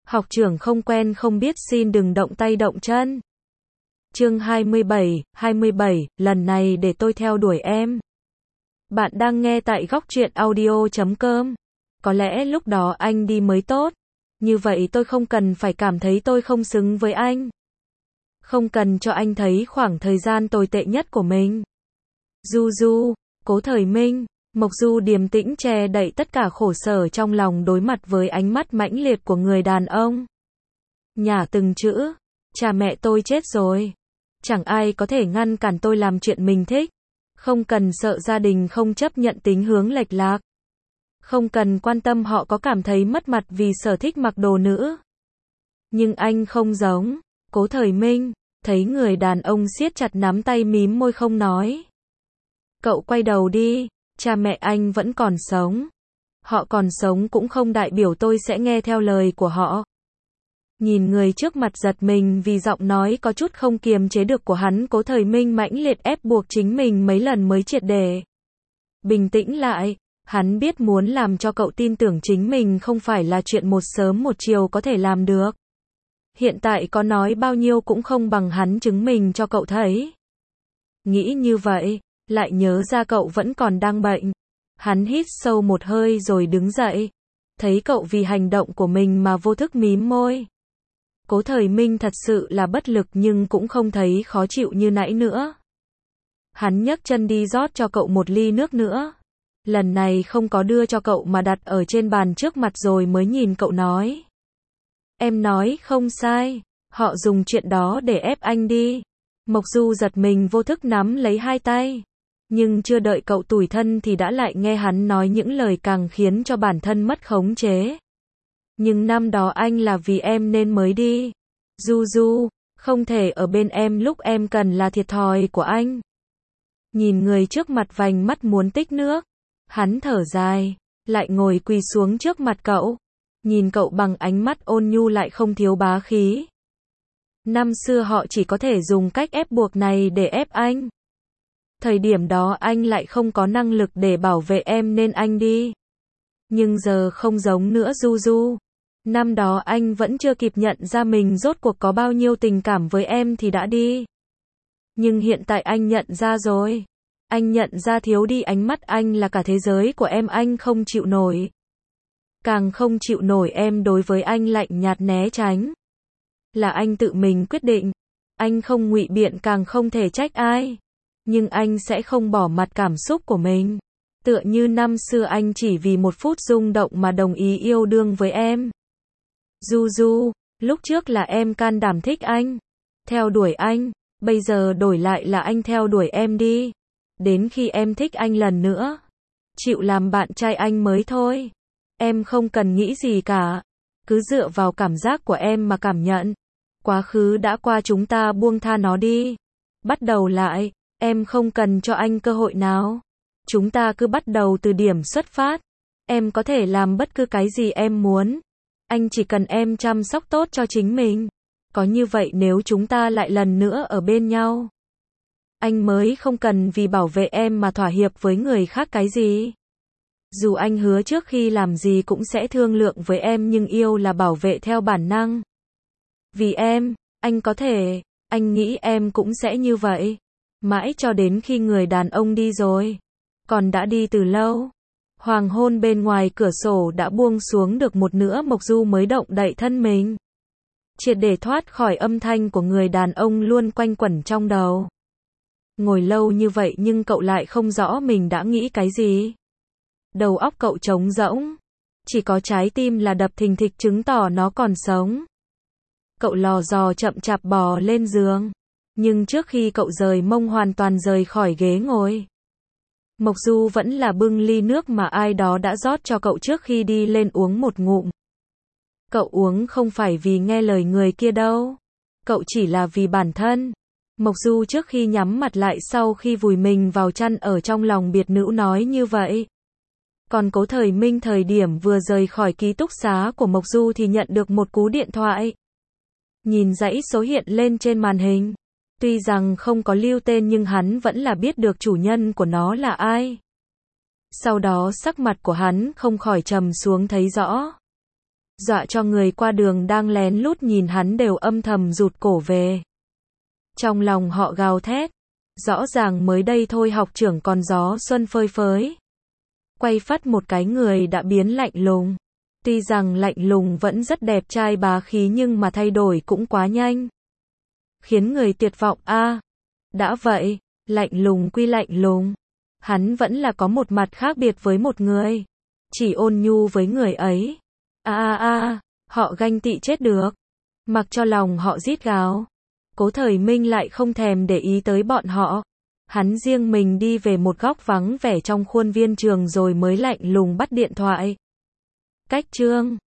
Học trưởng không quen không biết xin đừng động tay động chân. Chương 27, lần này để tôi theo đuổi em. Bạn đang nghe tại góc truyện audio.com. Có lẽ lúc đó anh đi mới tốt. Như vậy tôi không cần phải cảm thấy tôi không xứng với anh. Không cần cho anh thấy khoảng thời gian tồi tệ nhất của mình. Du, Cố Thời Minh. Mộc Du điềm tĩnh che đậy tất cả khổ sở trong lòng đối mặt với ánh mắt mãnh liệt của người đàn ông. Nhả từng chữ. Cha mẹ tôi chết rồi. Chẳng ai có thể ngăn cản tôi làm chuyện mình thích. Không cần sợ gia đình không chấp nhận tính hướng lệch lạc. Không cần quan tâm họ có cảm thấy mất mặt vì sở thích mặc đồ nữ. Nhưng anh không giống. Cố Thời Minh. Thấy người đàn ông siết chặt nắm tay mím môi không nói. Cậu quay đầu đi. Cha mẹ anh vẫn còn sống. Họ còn sống cũng không đại biểu tôi sẽ nghe theo lời của họ. Nhìn người trước mặt giật mình vì giọng nói có chút không kiềm chế được của hắn, Cố Thời Minh mãnh liệt ép buộc chính mình mấy lần mới triệt để bình tĩnh lại. Hắn biết muốn làm cho cậu tin tưởng chính mình không phải là chuyện một sớm một chiều có thể làm được. Hiện tại có nói bao nhiêu cũng không bằng hắn chứng minh cho cậu thấy. Nghĩ như vậy, lại nhớ ra cậu vẫn còn đang bệnh. Hắn hít sâu một hơi rồi đứng dậy. Thấy cậu vì hành động của mình mà vô thức mím môi. Cố Thời Minh thật sự là bất lực nhưng cũng không thấy khó chịu như nãy nữa. Hắn nhấc chân đi rót cho cậu một ly nước nữa. Lần này không có đưa cho cậu mà đặt ở trên bàn trước mặt rồi mới nhìn cậu nói. Em nói không sai, họ dùng chuyện đó để ép anh đi. Mộc Du giật mình vô thức nắm lấy hai tay. Nhưng chưa đợi cậu tủi thân thì đã lại nghe hắn nói những lời càng khiến cho bản thân mất khống chế. Nhưng năm đó anh là vì em nên mới đi. Du, không thể ở bên em lúc em cần là thiệt thòi của anh. Nhìn người trước mặt vành mắt muốn tích nước. Hắn thở dài, lại ngồi quỳ xuống trước mặt cậu. Nhìn cậu bằng ánh mắt ôn nhu lại không thiếu bá khí. Năm xưa họ chỉ có thể dùng cách ép buộc này để ép anh. Thời điểm đó anh lại không có năng lực để bảo vệ em nên anh đi. Nhưng giờ không giống nữa Du. Năm đó anh vẫn chưa kịp nhận ra mình rốt cuộc có bao nhiêu tình cảm với em thì đã đi. Nhưng hiện tại anh nhận ra rồi. Anh nhận ra thiếu đi ánh mắt anh là cả thế giới của em, anh không chịu nổi. Càng không chịu nổi em đối với anh lạnh nhạt né tránh. Là anh tự mình quyết định. Anh không ngụy biện càng không thể trách ai. Nhưng anh sẽ không bỏ mặt cảm xúc của mình. Tựa như năm xưa anh chỉ vì một phút rung động mà đồng ý yêu đương với em. Du, lúc trước là em can đảm thích anh. Theo đuổi anh. Bây giờ đổi lại là anh theo đuổi em đi. Đến khi em thích anh lần nữa. Chịu làm bạn trai anh mới thôi. Em không cần nghĩ gì cả. Cứ dựa vào cảm giác của em mà cảm nhận. Quá khứ đã qua, chúng ta buông tha nó đi. Bắt đầu lại. Em không cần cho anh cơ hội nào. Chúng ta cứ bắt đầu từ điểm xuất phát. Em có thể làm bất cứ cái gì em muốn. Anh chỉ cần em chăm sóc tốt cho chính mình. Có như vậy nếu chúng ta lại lần nữa ở bên nhau. Anh mới không cần vì bảo vệ em mà thỏa hiệp với người khác cái gì. Dù anh hứa trước khi làm gì cũng sẽ thương lượng với em nhưng yêu là bảo vệ theo bản năng. Vì em, anh có thể, anh nghĩ em cũng sẽ như vậy. Mãi cho đến khi người đàn ông đi rồi. Còn đã đi từ lâu. Hoàng hôn bên ngoài cửa sổ đã buông xuống được một nửa, Mộc Du mới động đậy thân mình. Triệt để thoát khỏi âm thanh của người đàn ông luôn quanh quẩn trong đầu. Ngồi lâu như vậy nhưng cậu lại không rõ mình đã nghĩ cái gì. Đầu óc cậu trống rỗng. Chỉ có trái tim là đập thình thịch chứng tỏ nó còn sống. Cậu lò dò chậm chạp bò lên giường. Nhưng trước khi cậu rời mông hoàn toàn rời khỏi ghế ngồi, Mộc Du vẫn là bưng ly nước mà ai đó đã rót cho cậu trước khi đi lên uống một ngụm. Cậu uống không phải vì nghe lời người kia đâu. Cậu chỉ là vì bản thân. Mộc Du trước khi nhắm mặt lại sau khi vùi mình vào chăn ở trong lòng biệt nữ nói như vậy. Còn Cố Thời Minh thời điểm vừa rời khỏi ký túc xá của Mộc Du thì nhận được một cú điện thoại. Nhìn dãy số hiện lên trên màn hình. Tuy rằng không có lưu tên nhưng hắn vẫn là biết được chủ nhân của nó là ai. Sau đó sắc mặt của hắn không khỏi trầm xuống thấy rõ. dọa cho người qua đường đang lén lút nhìn hắn đều âm thầm rụt cổ về. Trong lòng họ gào thét, rõ ràng mới đây thôi học trưởng còn gió xuân phơi phới. Quay phắt một cái người đã biến lạnh lùng. Tuy rằng lạnh lùng vẫn rất đẹp trai bá khí nhưng mà thay đổi cũng quá nhanh. Khiến người tuyệt vọng a. Đã vậy, lạnh lùng quy lạnh lùng. Hắn vẫn là có một mặt khác biệt với một người. Chỉ ôn nhu với người ấy. Họ ganh tị chết được. Mặc cho lòng họ rít gào. Cố Thời Minh lại không thèm để ý tới bọn họ. Hắn riêng mình đi về một góc vắng vẻ trong khuôn viên trường rồi mới lạnh lùng bắt điện thoại. Cách chương